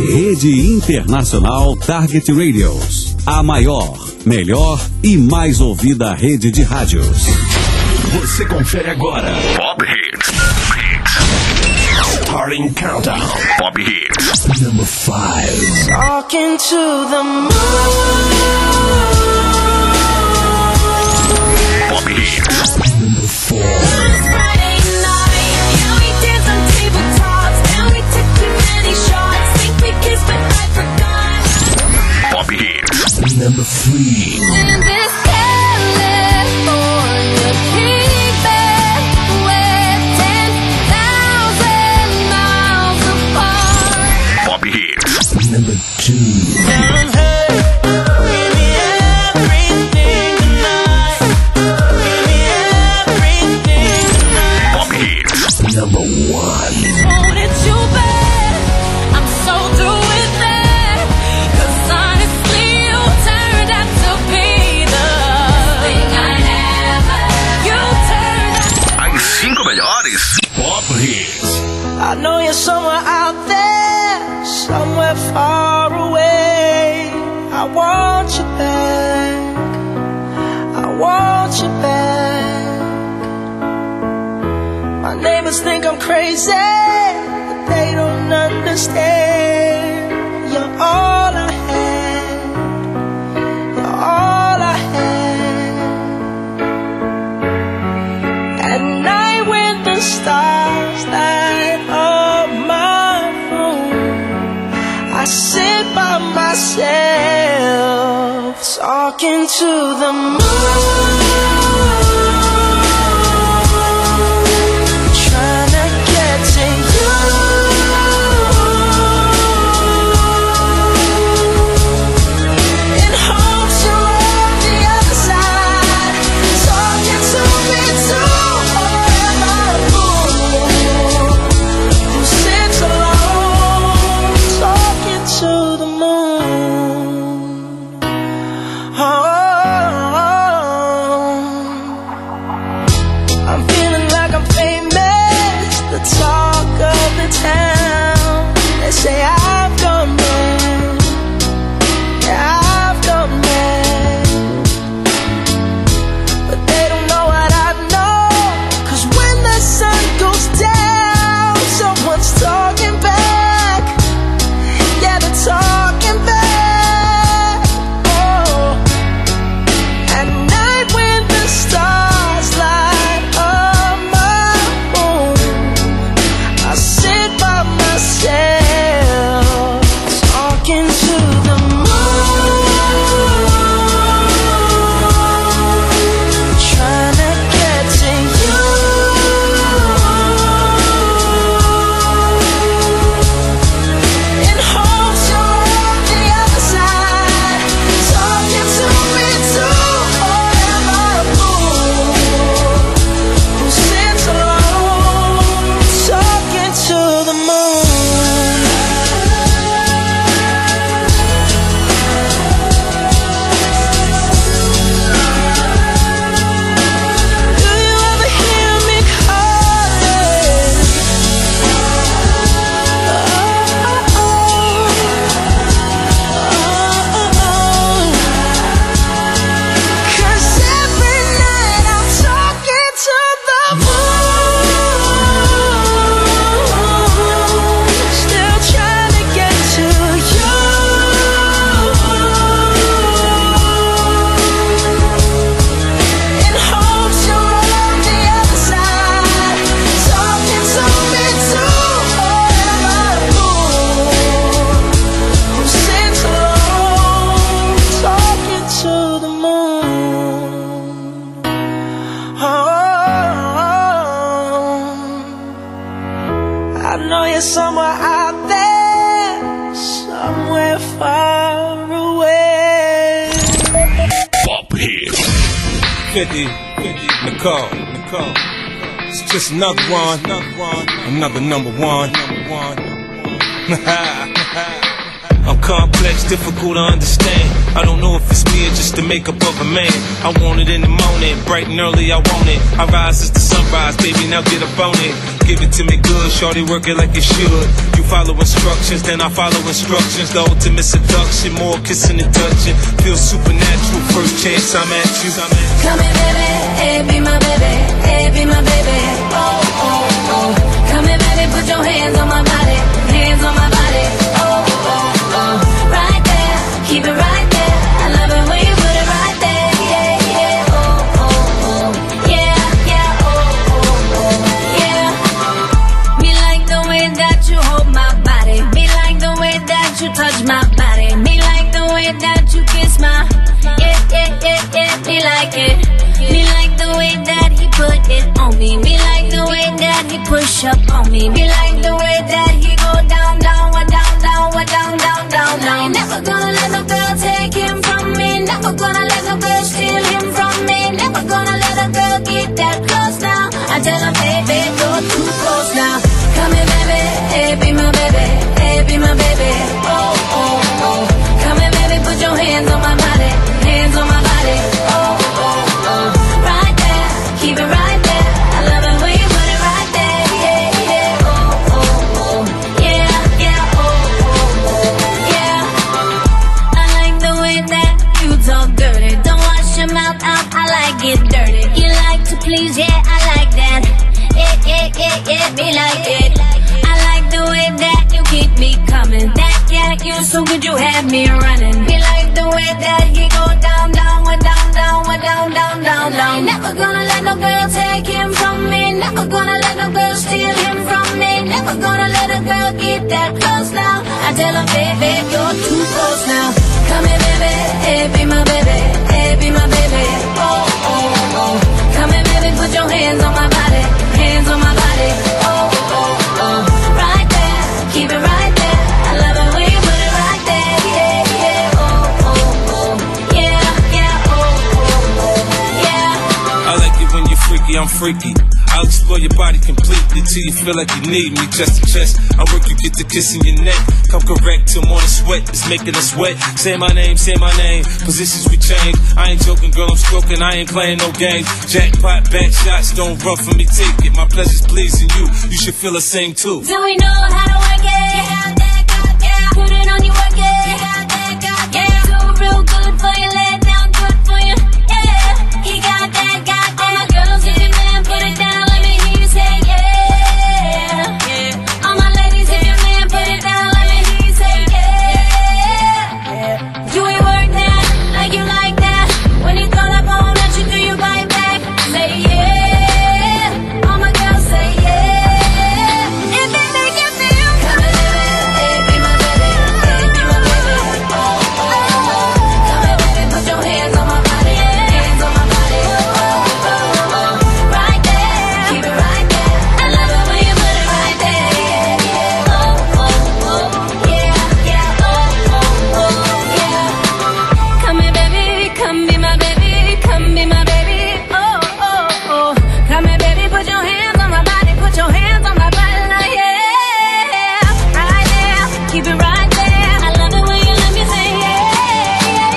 Rede Internacional Target Radios. A maior, melhor e mais ouvida rede de rádios. Você confere agora Pop Hits. Starting Countdown. Pop Hits. Number 5. Talking to the moon. Pop Hits. Number 4. Friday night, yeah, we did some tabletops, and we took too many shots. Think we kissed, but I forgot. Pop Hits. Number 3. In this California fever, we're 10,000 miles apart. Pop Hits. Number 2. Number 1. Oh, it's you bad. I'm so through with that. 'Cause honestly, you turned out to be the thing I never. You turned out. As 5 melhores Pop Hits. I know you're somewhere out there, somewhere far away. I want you back. I want you back. My neighbors think I'm crazy, but they don't understand. You're all I had. You're all I had. At night when the stars light up my room, I sit by myself, talking to the moon. Somewhere out there, somewhere far away. Pop Hits. 50, Nicole. It's just another one, another number one. I'm complex, difficult to understand. I don't know if it's me or just the makeup of a man. I want it in the morning, bright and early, I want it. I rise as the sunrise, baby, now get up on it. Give it to me good, shorty, work it like it should. You follow instructions, then I follow instructions. The ultimate seduction, more kissing and touching. Feel supernatural, first chance I'm at you. Come here, baby, hey, be my baby, hey, be my baby. Oh, oh, oh. Come here, baby, put your hands on my body, hands on my body. Oh, oh, oh. Right there, keep it right there. I love it when you put it right there. Yeah, yeah. Oh, oh, oh. Yeah, yeah. Oh, oh, oh. Yeah. Me like the way that you hold my body. Me like the way that you touch my body. Me like the way that you kiss my. Yeah, yeah, yeah, yeah. Me like it. Me like the way that he put it on me. Me like the way that he push up on me. Me like the way that he go down, down, down, down, down, down, down, down. Never gonna let no girl take him from me. Never gonna let no girl steal him from me. Never gonna let a girl get that close now. I tell him, baby, you're too close now. Come here, baby, hey, be my baby, hey, be my baby. Oh, oh, oh. Come here, baby, put your hands on my body, hands on my body. Oh, oh, oh. Right there, keep it right there. I love it when you put it right there. Yeah, yeah. Oh, oh, oh. Yeah, yeah. Oh, oh, oh. Yeah. I like the way that you talk dirty. Don't wash your mouth out, I like it dirty. You like to please, yeah, I like that. Yeah, yeah, yeah, yeah, me like it. I like the way that you keep me coming. That yeah, you so good, you have me running. Me like the way that he go down, down, down, down, down, down, down, down. Never gonna let no girl take him from me. Never gonna let no girl steal him from me. Never gonna let a girl get that close now. I tell him, baby, you're too close now. Come here, baby, hey, be my baby, hey, be my baby. Oh, oh, oh. Come here, baby, put your hands on my body, hands on my body. Oh, oh, oh. Right there, keep it right there. I love it when you put it right there. Yeah, yeah. Oh, oh, oh. Yeah, yeah. Oh, oh, oh. Yeah. I like it when you're freaky, I'm freaky. I'll explore your body completely till you feel like you need me chest to chest. I work you get to kissing your neck. Come correct till morning sweat, it's making us wet. Say my name, positions we change. I ain't joking, girl, I'm stroking, I ain't playing no games. Jackpot, back shots, don't run for me, take it. My pleasure's pleasing you, you should feel the same too. Do we know how to work it? Yeah, that God, yeah. Put it on you, work it. Yeah, that God, yeah. Do real good for you, lay it down good for you. Yeah, he got that God, yeah. All my girls, if your man put it down, let me hear you say yeah. Yeah. All my ladies, if your man put it down, let me hear you say yeah. Do we work that like you like that? When you throw that bone at you, do you bite back? Say yeah. All my girls say yeah. If it make you feel come here, baby, hey, be my baby, hey, be my baby. Oh, oh, oh. Come here, baby, put your hands on my body, hands on my body. Oh, oh, oh. Right there, keep it right there. I love it when you put it right there. Yeah, yeah. Oh, oh, oh. Yeah, yeah. Oh, oh, oh. Yeah. Come here, baby, come be my baby, come be my baby. Oh, oh, oh. Come here, baby, put your hands on my body, put your hands on my body. Now, yeah, right there, keep it right there. I love it when you let me say yeah,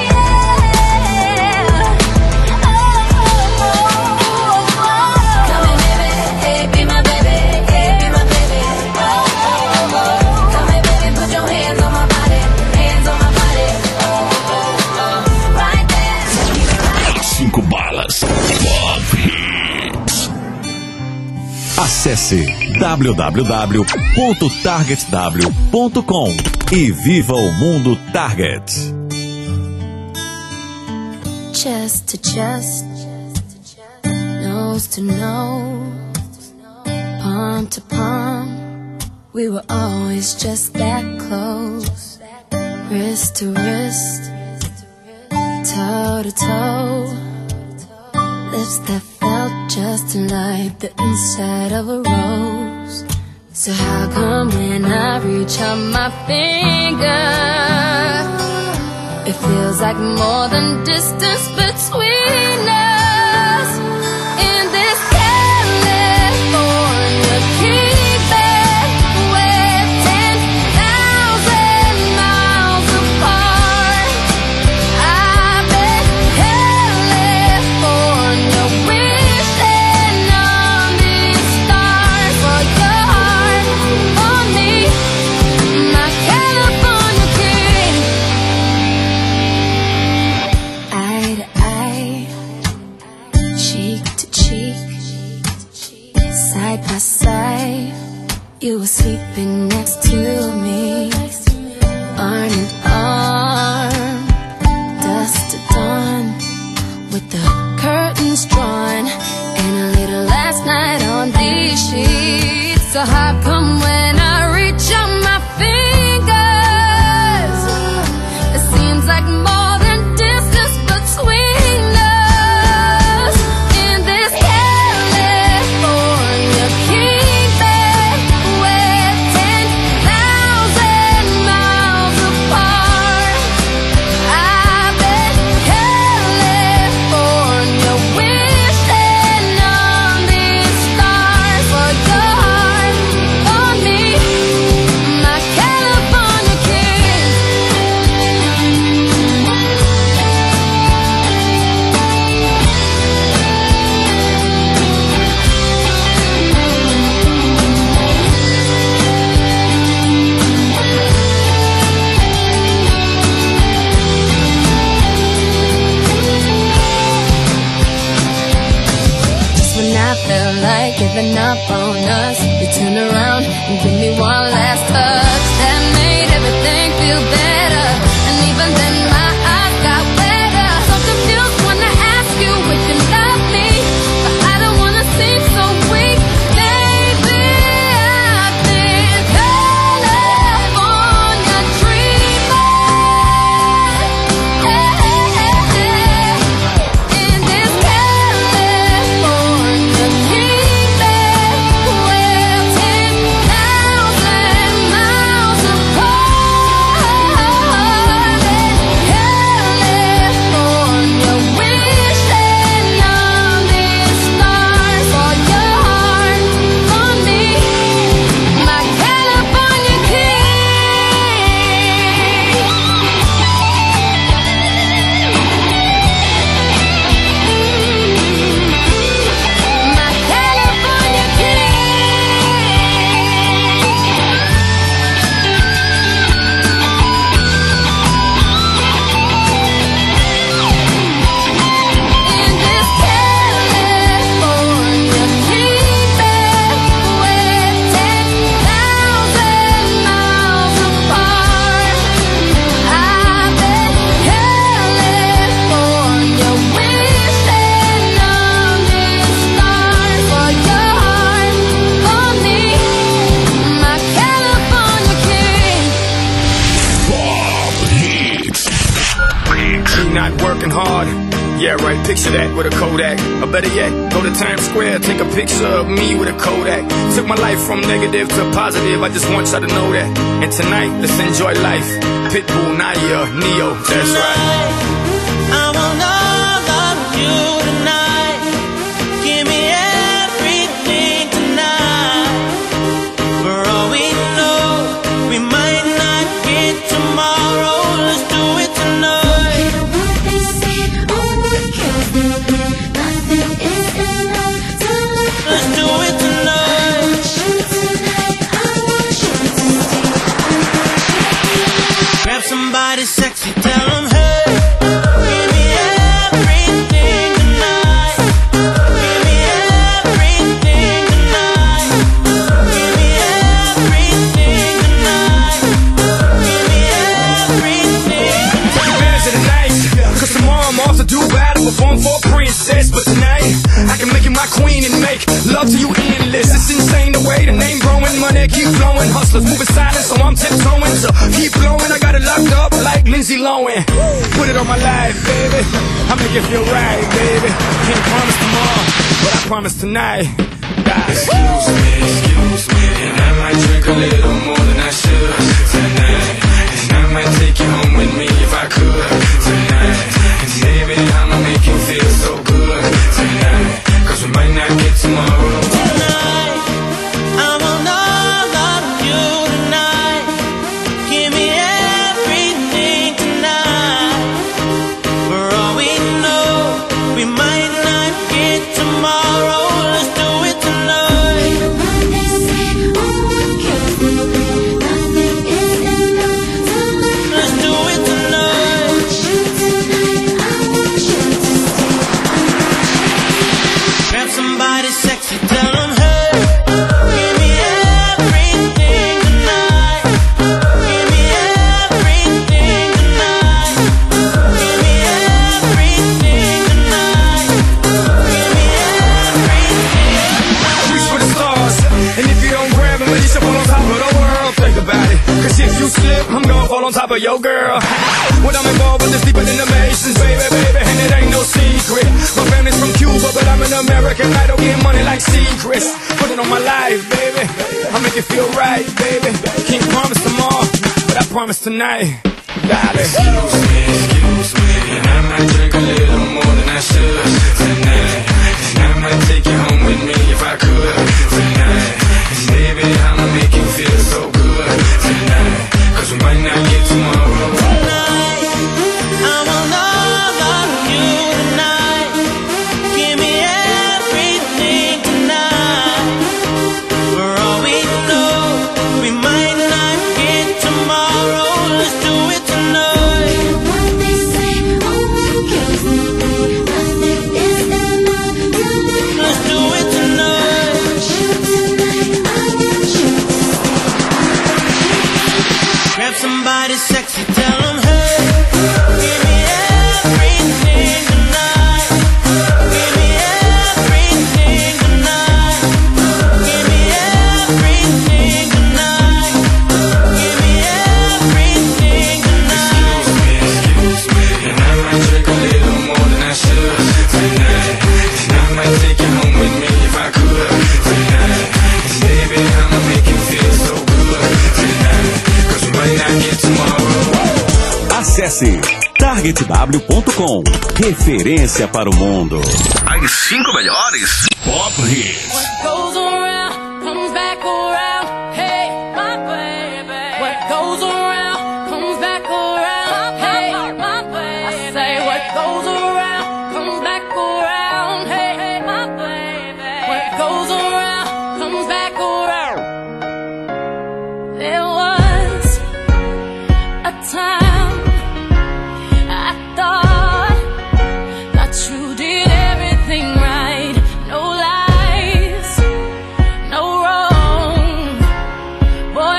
yeah. Oh, oh, oh, oh. Come here, baby, hey, be my baby, hey, be my baby. Oh, oh, oh. Come here, baby, put your hands on my body, hands on my body. Oh, oh, oh. Right there. 5 balas. Pop Hits. Acesse www.targetw.com e viva o mundo Target. Chest to chest, nose to nose, palm to palm. We were always just that close. Wrist to wrist, toe to toe. Lips that felt just like the inside of a rose. So how come when I reach out my finger, it feels like more than distance between us? In this California keep it where 10,000 miles life, you were sleeping next to me, arm in arm, dusk to dawn, with the curtains drawn, and a little last night on these sheets. So how come when I reach out my fingers, it seems like more than distance between us? In this California kingdom, we're 10,000 miles apart. I bet California wishing on these stars for your heart, for me, my California king. Just when I felt like giving up on us, you turn around and give me one last touch that made everything feel better. And even then my eyes got wetter. So confused when I ask you if you love me, but I don't wanna seem so weak. Maybe I've been California dreaming. In this California kingdom, we're 10,000 miles apart. California wishing on these stars for your heart, for me, my California king. My California In this California kingdom, we're 10,000 miles apart. I bet California wishing on these stars for your heart, for me, my California king. You not working hard? Yeah, right, picture that with a Kodak. Or better yet, go to Times Square, take a picture of me with a Kodak. Took my life from negative to positive, I just want y'all to know that. And tonight, let's enjoy life. Pitbull, Naya, Neo, that's right. I want all of you tonight. Give me everything tonight. For all we know, we might not get tomorrow. Let's do it tonight. Let's do it tonight. Grab somebody sexy, tell them, hey, give me everything tonight. Give me everything tonight. Give me everything tonight. Give me everything Advance of the night, cause tomorrow I'm off to do battle, perform for a princess. But tonight, I can make you my queen and make love to you endless. It's insane the way the name growing, money keep flowing. Hustlers moving silent, so I'm tiptoeing. So keep blowing, I got it locked up like Lindsay Lohan. Put it on my life, baby, I'll make it feel right, baby. Can't promise tomorrow, but I promise tonight. Excuse me, and I might drink a little more than I should tonight. And I might take you home with me if I could tonight. And baby, I'ma make you feel so good tonight. Cause we might not get tomorrow. tonight. I want all of you tonight. Give me everything tonight. For all we know, we might not get tomorrow. Let's do it tonight. grabbing, but you should fall on top of the world. Think about it, cause if you slip, I'm gonna fall on top of your girl. When I'm involved with this deeper than the Masons, baby, baby, and it ain't no secret. My family's from Cuba, but I'm an American idol, getting money like secrets. Put it on my life, baby, I'll make it feel right, baby. Can't promise tomorrow, but I promise tonight. Excuse me, and I might drink a little more than I should tonight. And I might take you home with me if I could tonight. And baby, I'ma make you feel so good tonight. Cause we might not get tomorrow. Tonight, I will love you tonight. Give me everything tonight. For all we know, we might not get tomorrow. Let's do it tonight. What they say, oh my goodness, nothing is ever done. Let's do it tonight. I want you. Grab somebody sexy, tell them hey. Give me everything tonight. Give me everything tonight. Give me everything tonight. Give me everything tonight. Excuse me, and I might drink a little more than I should tonight. And I might take you home with me if I could tonight. And baby, I'ma make you feel so good tonight. Cause we might not get tomorrow. Acesse targetw.com. Referência para o mundo. As 5 melhores Pop Hits. What goes around comes back around. Hey, my baby. What goes around comes back around. Hey, my baby. I say what goes around comes back around. Hey, my baby. What goes around comes back around. There was a time I thought that you did everything right. No lies, no wrong. Boy,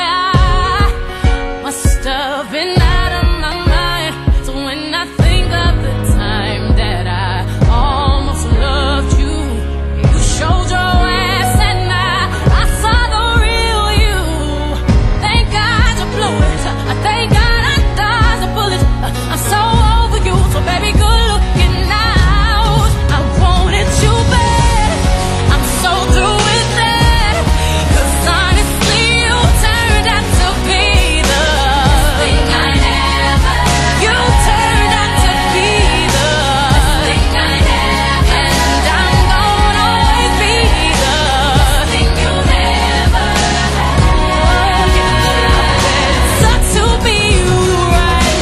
I must have been out of my mind. So when I think of the time that I almost loved you, you showed your ass and I saw the real you. Thank God you blew it. Thank God I dodged the bullet. I'm so over you, so baby, good looking out. I wanted you bad. I'm so through with that. 'Cause honestly, you turned out to be the thing I never. You turned out to be the thing I never. And I'm gonna always be the thing you never had. It sucks to be you right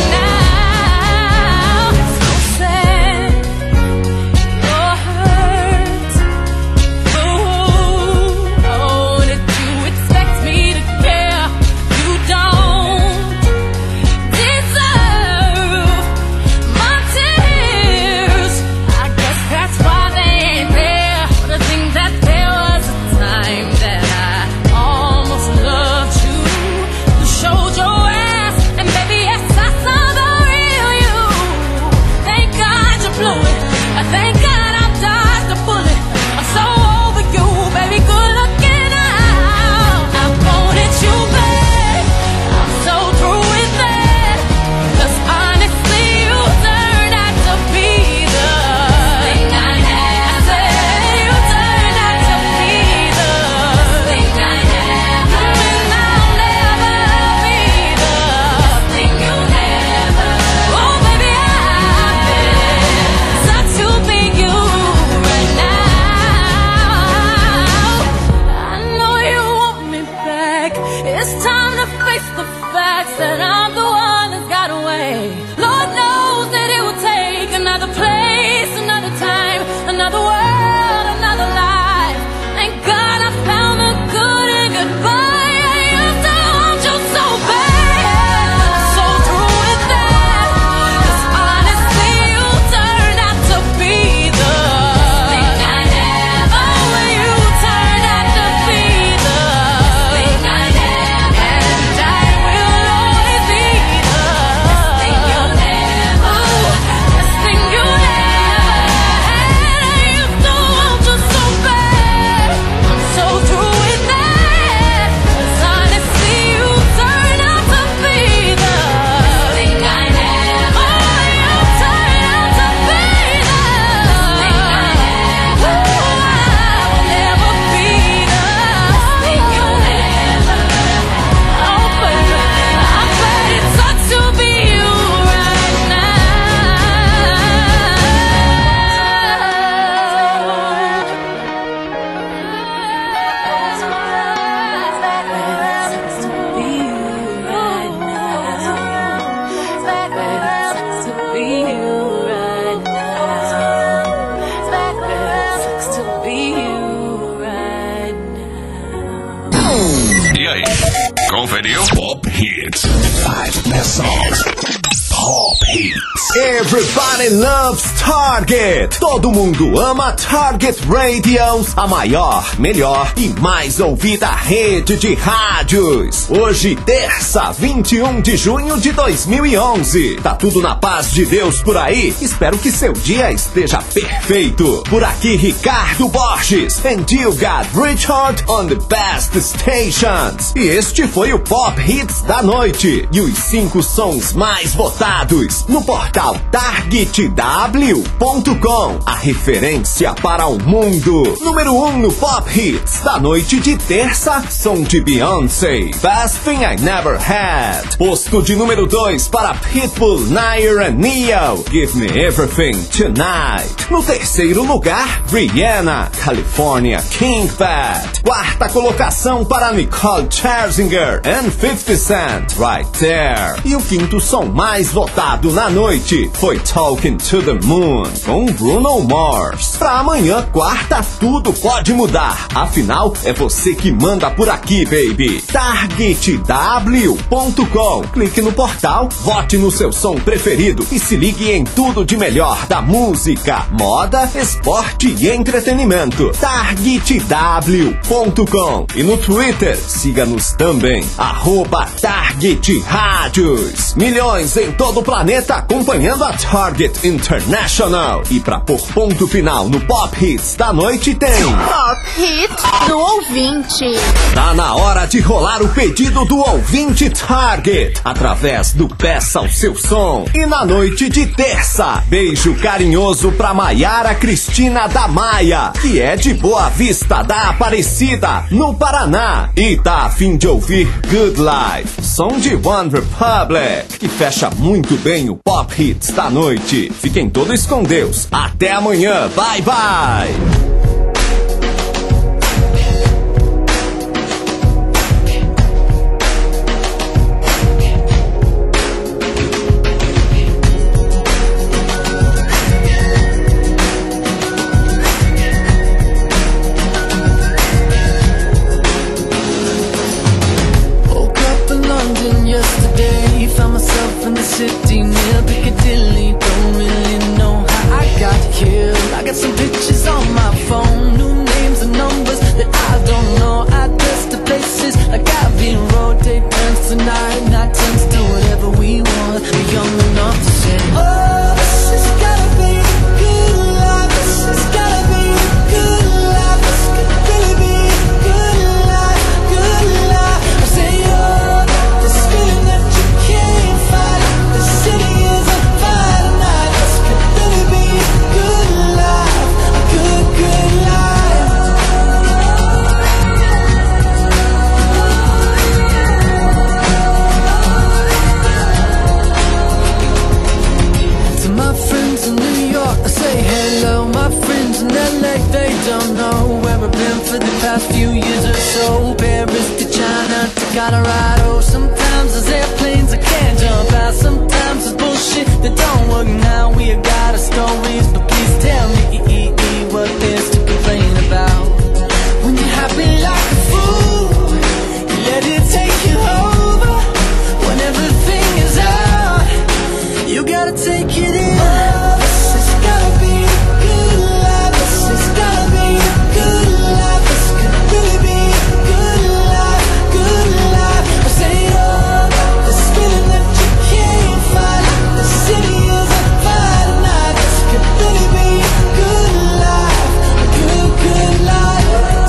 now. So sad, you're hurt. Ooh, oh, did you expect me to care? You don't deserve my tears. I guess that's why they ain't there. But I think that there was a time that I almost loved you. You showed your ass, and baby, yes, I saw the real you. Thank God you blew it. Thank God I dodged the bullet. I'm so over you, baby, good looking out. I wanted you back. I'm so through with that. 'Cause honestly, you turned out to be the thing I never. I said you turned out to be the thing I never. And I'll never be the thing you never. Oh, baby, it sucks to be you right now. I know you want me back. It's time to face the facts that I'm the one that's got away. Lord knows that it will take another place, another time, another world, another life. Thank God I found the good in goodbye. I used to want you so bad. So through with that. 'Cause honestly, you turned out to be the thing I never. Oh, you turned out to be the thing I never. And I will always be the thing you'll never. E aí, conferiu? Pop Hits. 5 best songs. Pop Hits. Everybody loves Target. Todo mundo ama Target Radios, a maior, melhor e mais ouvida rede de rádios. Hoje, terça, 21 de junho de 2011. Tá tudo na paz de Deus por aí? Espero que seu dia esteja perfeito. Por aqui, Ricardo Borges. And you got Richard on the best stations. E este foi o Pop Hits da noite. E os 5 sons mais votados no portal targetw.com, a referência para o mundo. Número 1 no Pop Hits da noite de terça, som de Beyoncé, Best Thing I Never Had. Posto de número 2 para Pitbull, Nair and Neo, Give Me Everything Tonight. No terceiro lugar, Rihanna, California King Fat. Quarta colocação para Nicole Scherzinger and 50 Cent, Right There. E o quinto som mais votado na noite foi Talking to the Moon, com Bruno Mars. Pra amanhã, quarta, tudo pode mudar. Afinal, é você que manda por aqui, baby. targetw.com. Clique no portal, vote no seu som preferido e se ligue em tudo de melhor da música, moda, esporte e entretenimento. targetw.com. E no Twitter, siga-nos também, @TargetRádios. Milhões em todo o planeta acompanhando a Target International. E pra pôr ponto final no Pop Hits da noite tem Pop Hits do ouvinte. Tá na hora de rolar o pedido do ouvinte Target através do Peça o Seu Som. E na noite de terça, beijo carinhoso pra Maiara Cristina da Maia, que é de Boa Vista da Aparecida, no Paraná, e tá a fim de ouvir Good Life, som de One Republic, que fecha muito bem o Pop Hits da noite. Fiquem todos com Deus. Até amanhã. Bye, bye. City near Piccadilly, don't really know how I got here. I got some pictures on my phone, new names and numbers that I don't know. Address to places like I've been rotate turns tonight, not turns to whatever we want. We're young enough to say, oh, this has gotta be a good life. This has gotta be a good life. This could really be a good life, good life. I say, oh, this feeling that you can't fight. The city is on fire tonight. This could really be a good life, a good, good life. To my friends in New York, I say hello. My friends in LA, they don't know where I've been for the past few years or so. Paris to China to Colorado. Sometimes there's airplanes I can't jump out. Sometimes it's bullshit that don't work now. We have got our stories, but please tell me what there's to complain about. When you're happy like a fool, you let it take you over. When everything is out, you gotta take it in. Oh, this has gotta be a good life. This has gotta be a good life. This could really be a good life, good life. I say, oh, this feeling that you can't fight. The city is on fire tonight. This could really be a good life, a good, good life.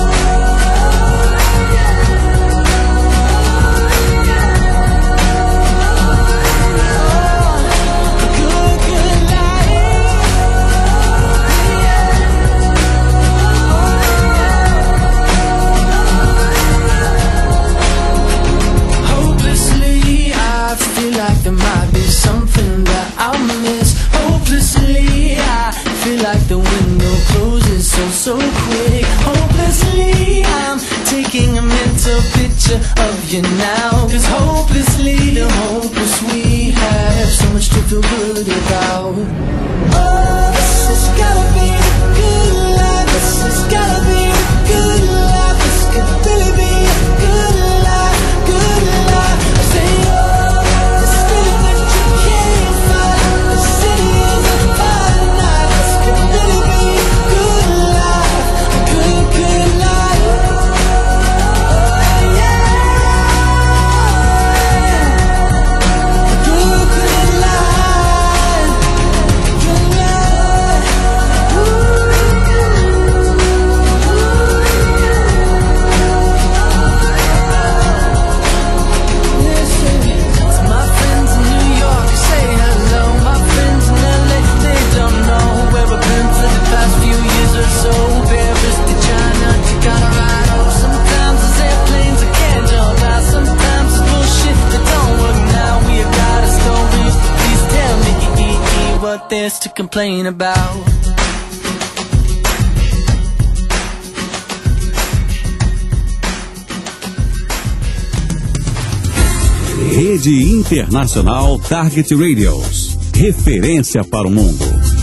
Hopelessly, I feel like there might be something that I'll miss. Hopelessly, I feel like the window closes so quick. Hopelessly, I'm taking a mental picture of you now. 'Cause hopelessly, the hopeless we have so much to feel good about. Oh, this has gotta be a good life. This has gotta be a good life. This could really be a good what there's to complain about. Rede Internacional Target Radios. Referência para o mundo.